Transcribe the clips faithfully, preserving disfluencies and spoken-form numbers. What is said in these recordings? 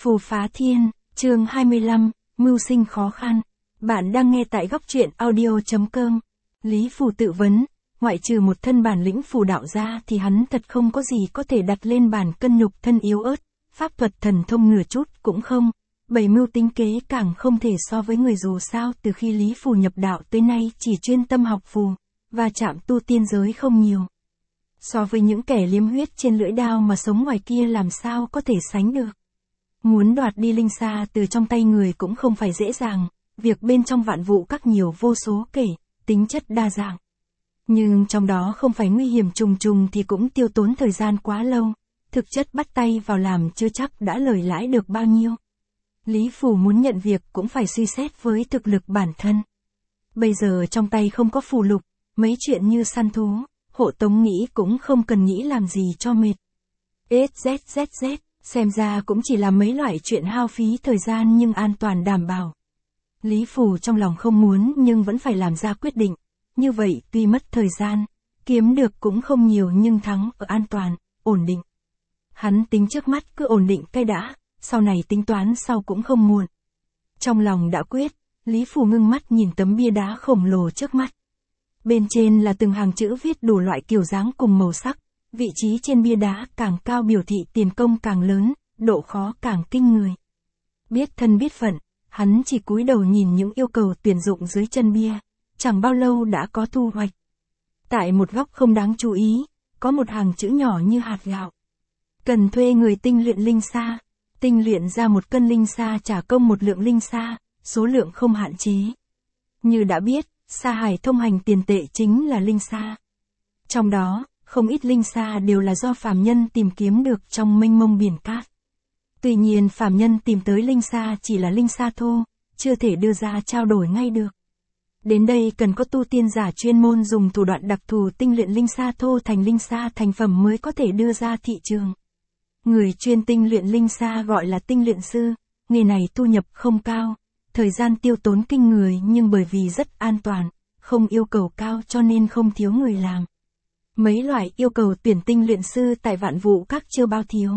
Phù phá thiên, chương hai mươi lăm, mưu sinh khó khăn. Bạn đang nghe tại góc truyện audio chấm com. Lý Phù tự vấn, ngoại trừ một thân bản lĩnh phù đạo ra thì hắn thật không có gì có thể đặt lên bàn cân nhục thân yếu ớt, pháp thuật thần thông nửa chút cũng không. Bảy mưu tính kế càng không thể so với người, dù sao từ khi Lý Phù nhập đạo tới nay chỉ chuyên tâm học phù, và chạm tu tiên giới không nhiều. So với những kẻ liếm huyết trên lưỡi đao mà sống ngoài kia làm sao có thể sánh được. Muốn đoạt đi linh sa từ trong tay người cũng không phải dễ dàng, việc bên trong vạn vụ các nhiều vô số kể, tính chất đa dạng. Nhưng trong đó không phải nguy hiểm trùng trùng thì cũng tiêu tốn thời gian quá lâu, thực chất bắt tay vào làm chưa chắc đã lời lãi được bao nhiêu. Lý Phù muốn nhận việc cũng phải suy xét với thực lực bản thân. Bây giờ trong tay không có phù lục, mấy chuyện như săn thú, hộ tống nghĩ cũng không cần nghĩ làm gì cho mệt. ét dét dét dét, xem ra cũng chỉ là mấy loại chuyện hao phí thời gian nhưng an toàn đảm bảo. Lý Phù trong lòng không muốn nhưng vẫn phải làm ra quyết định. Như vậy tuy mất thời gian, kiếm được cũng không nhiều nhưng thắng ở an toàn, ổn định. Hắn tính trước mắt cứ ổn định cái đã, sau này tính toán sau cũng không muộn. Trong lòng đã quyết, Lý Phù ngưng mắt nhìn tấm bia đá khổng lồ trước mắt. Bên trên là từng hàng chữ viết đủ loại kiểu dáng cùng màu sắc, vị trí trên bia đá càng cao biểu thị tiền công càng lớn, độ khó càng kinh người. Biết thân biết phận, hắn chỉ cúi đầu nhìn những yêu cầu tuyển dụng dưới chân bia, chẳng bao lâu đã có thu hoạch. Tại một góc không đáng chú ý, có một hàng chữ nhỏ như hạt gạo. Cần thuê người tinh luyện linh sa, tinh luyện ra một cân linh sa trả công một lượng linh sa, số lượng không hạn chế. Như đã biết, sa hải thông hành tiền tệ chính là linh sa. Trong đó, không ít linh sa đều là do phàm nhân tìm kiếm được trong mênh mông biển cát. Tuy nhiên phàm nhân tìm tới linh sa chỉ là linh sa thô, chưa thể đưa ra trao đổi ngay được. Đến đây cần có tu tiên giả chuyên môn dùng thủ đoạn đặc thù tinh luyện linh sa thô thành linh sa thành phẩm mới có thể đưa ra thị trường. Người chuyên tinh luyện linh sa gọi là tinh luyện sư, nghề này thu nhập không cao, thời gian tiêu tốn kinh người nhưng bởi vì rất an toàn, không yêu cầu cao cho nên không thiếu người làm. Mấy loại yêu cầu tuyển tinh luyện sư tại vạn vụ các chưa bao thiếu.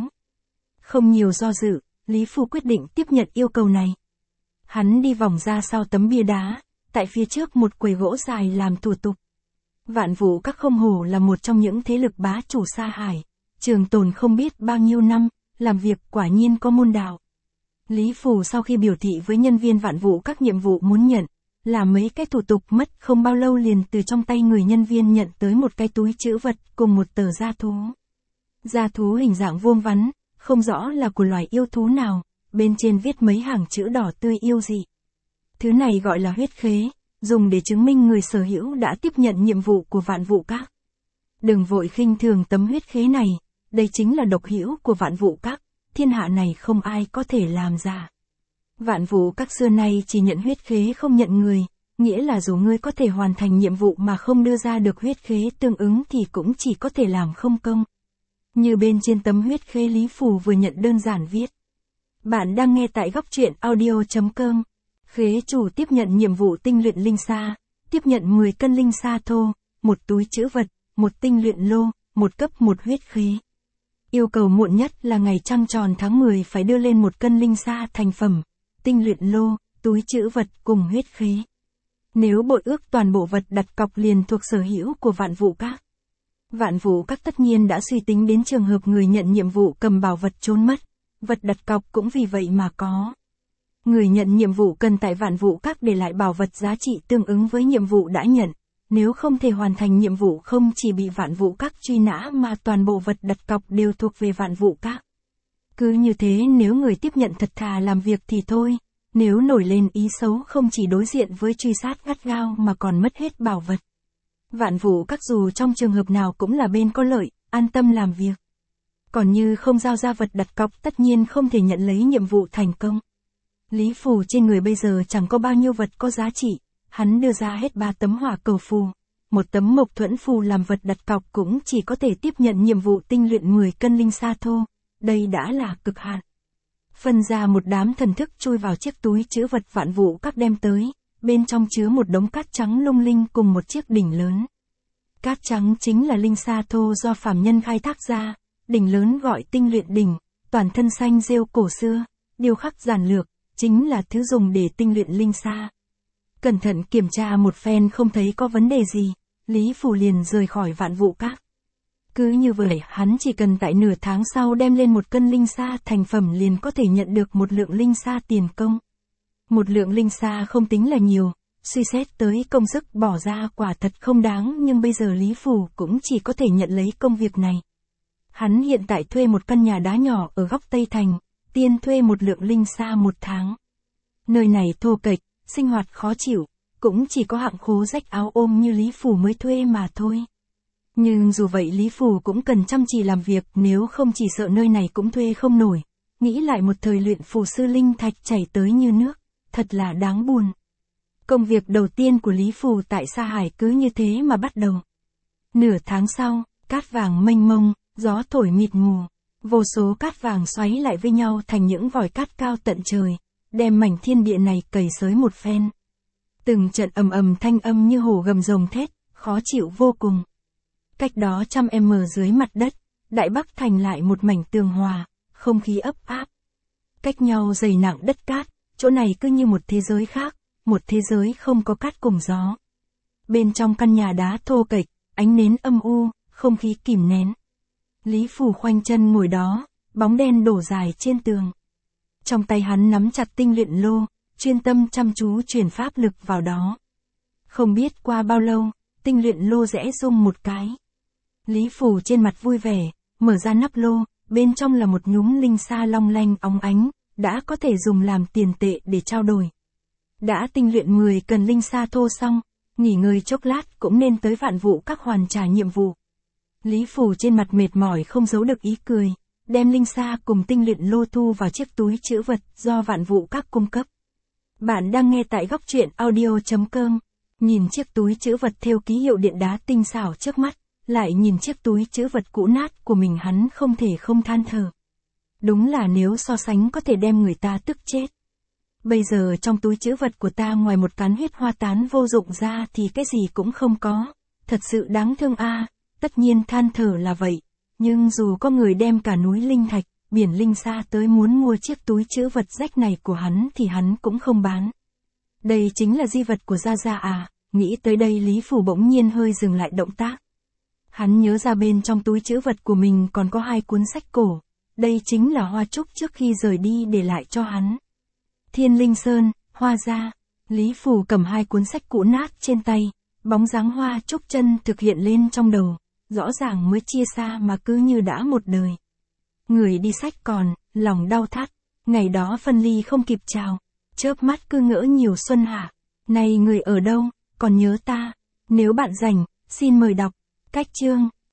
Không nhiều do dự, Lý Phù quyết định tiếp nhận yêu cầu này. Hắn đi vòng ra sau tấm bia đá, tại phía trước một quầy gỗ dài làm thủ tục. Vạn vụ các không hổ là một trong những thế lực bá chủ sa hải, trường tồn không biết bao nhiêu năm, làm việc quả nhiên có môn đạo. Lý Phù sau khi biểu thị với nhân viên vạn vụ các nhiệm vụ muốn nhận, làm mấy cái thủ tục mất không bao lâu liền từ trong tay người nhân viên nhận tới một cái túi trữ vật cùng một tờ gia thú. Gia thú hình dạng vuông vắn, không rõ là của loài yêu thú nào, bên trên viết mấy hàng chữ đỏ tươi yêu dị. Thứ này gọi là huyết khế, dùng để chứng minh người sở hữu đã tiếp nhận nhiệm vụ của vạn vụ các. Đừng vội khinh thường tấm huyết khế này, đây chính là độc hữu của vạn vụ các, thiên hạ này không ai có thể làm giả. Vạn vụ các xưa nay chỉ nhận huyết khế không nhận người, nghĩa là dù ngươi có thể hoàn thành nhiệm vụ mà không đưa ra được huyết khế tương ứng thì cũng chỉ có thể làm không công. Như bên trên tấm huyết khế Lý Phù vừa nhận đơn giản viết. Bạn đang nghe tại góc truyện audio chấm com. Khế chủ tiếp nhận nhiệm vụ tinh luyện linh sa, tiếp nhận mười cân linh sa thô, một túi trữ vật, một tinh luyện lô, một cấp một huyết khế. Yêu cầu muộn nhất là ngày trăng tròn tháng mười phải đưa lên một cân linh sa thành phẩm, tinh luyện lô, túi trữ vật cùng huyết khế. Nếu bội ước toàn bộ vật đặt cọc liền thuộc sở hữu của vạn vụ các. Vạn vụ các tất nhiên đã suy tính đến trường hợp người nhận nhiệm vụ cầm bảo vật trốn mất, vật đặt cọc cũng vì vậy mà có. Người nhận nhiệm vụ cần tại vạn vụ các để lại bảo vật giá trị tương ứng với nhiệm vụ đã nhận, nếu không thể hoàn thành nhiệm vụ không chỉ bị vạn vụ các truy nã mà toàn bộ vật đặt cọc đều thuộc về vạn vụ các. Cứ như thế nếu người tiếp nhận thật thà làm việc thì thôi, nếu nổi lên ý xấu không chỉ đối diện với truy sát gắt gao mà còn mất hết bảo vật. Vạn vụ các dù trong trường hợp nào cũng là bên có lợi, an tâm làm việc. Còn như không giao ra vật đặt cọc tất nhiên không thể nhận lấy nhiệm vụ thành công. Lý Phù trên người bây giờ chẳng có bao nhiêu vật có giá trị, hắn đưa ra hết ba tấm hỏa cầu phù, một tấm mộc thuẫn phù làm vật đặt cọc cũng chỉ có thể tiếp nhận nhiệm vụ tinh luyện mười cân linh sa thô, đây đã là cực hạn. Phân ra một đám thần thức chui vào chiếc túi trữ vật vạn vụ các đem tới, bên trong chứa một đống cát trắng lung linh cùng một chiếc đỉnh lớn. Cát trắng chính là linh sa thô do phàm nhân khai thác ra, đỉnh lớn gọi tinh luyện đỉnh, toàn thân xanh rêu cổ xưa, điêu khắc giản lược, chính là thứ dùng để tinh luyện linh sa. Cẩn thận kiểm tra một phen không thấy có vấn đề gì, Lý Phủ liền rời khỏi Vạn Vụ Các. Cứ như vậy, hắn chỉ cần tại nửa tháng sau đem lên một cân linh sa thành phẩm liền có thể nhận được một lượng linh sa tiền công. Một lượng linh sa không tính là nhiều, suy xét tới công sức bỏ ra quả thật không đáng, nhưng bây giờ Lý Phủ cũng chỉ có thể nhận lấy công việc này. Hắn hiện tại thuê một căn nhà đá nhỏ ở góc Tây Thành, tiền thuê một lượng linh sa một tháng. Nơi này thô kệch, sinh hoạt khó chịu, cũng chỉ có hạng khố rách áo ôm như Lý Phủ mới thuê mà thôi. Nhưng dù vậy Lý Phủ cũng cần chăm chỉ làm việc, nếu không chỉ sợ nơi này cũng thuê không nổi. Nghĩ lại một thời luyện phù sư linh thạch chảy tới như nước, thật là đáng buồn. Công việc đầu tiên của Lý Phủ tại Sa Hải cứ như thế mà bắt đầu. Nửa tháng sau, cát vàng mênh mông, gió thổi mịt mù, vô số cát vàng xoáy lại với nhau thành những vòi cát cao tận trời, đem mảnh thiên địa này cày xới một phen. Từng trận ầm ầm thanh âm như hổ gầm rồng thét, khó chịu vô cùng. Cách đó trăm m dưới mặt đất, Đại Bắc thành lại một mảnh tường hòa, không khí ấp áp. Cách nhau dày nặng đất cát, chỗ này cứ như một thế giới khác, một thế giới không có cát cùng gió. Bên trong căn nhà đá thô kệch, ánh nến âm u, không khí kìm nén. Lý Phủ khoanh chân ngồi đó, bóng đen đổ dài trên tường. Trong tay hắn nắm chặt tinh luyện lô, chuyên tâm chăm chú truyền pháp lực vào đó. Không biết qua bao lâu, tinh luyện lô rẽ rung một cái. Lý Phủ trên mặt vui vẻ, mở ra nắp lô, bên trong là một nhúm linh sa long lanh óng ánh, đã có thể dùng làm tiền tệ để trao đổi. Đã tinh luyện mười cần linh sa thô xong, nghỉ ngơi chốc lát cũng nên tới Vạn Vụ Các hoàn trả nhiệm vụ. Lý Phủ trên mặt mệt mỏi không giấu được ý cười, đem linh sa cùng tinh luyện lô thu vào chiếc túi trữ vật do Vạn Vụ Các cung cấp. Bạn đang nghe tại góc truyện audio chấm com. Nhìn chiếc túi trữ vật thêu ký hiệu điện đá tinh xảo trước mắt, lại nhìn chiếc túi trữ vật cũ nát của mình, hắn không thể không than thở. Đúng là nếu so sánh có thể đem người ta tức chết. Bây giờ trong túi trữ vật của ta ngoài một cán huyết hoa tán vô dụng ra thì cái gì cũng không có. Thật sự đáng thương a. À, tất nhiên than thở là vậy. Nhưng dù có người đem cả núi linh thạch, biển linh sa tới muốn mua chiếc túi trữ vật rách này của hắn thì hắn cũng không bán. Đây chính là di vật của Gia Gia à. Nghĩ tới đây Lý Phủ bỗng nhiên hơi dừng lại động tác. Hắn nhớ ra bên trong túi trữ vật của mình còn có hai cuốn sách cổ. Đây chính là Hoa Trúc trước khi rời đi để lại cho hắn. Thiên Linh Sơn, Hoa Gia. Lý Phủ cầm hai cuốn sách cũ nát trên tay, bóng dáng Hoa Trúc chân thực hiện lên trong đầu, rõ ràng mới chia xa mà cứ như đã một đời. Người đi sách còn, lòng đau thắt, ngày đó phân ly không kịp chào, chớp mắt cứ ngỡ nhiều xuân hạ. Này người ở đâu, còn nhớ ta? Nếu bạn rảnh, xin mời đọc. Cách chương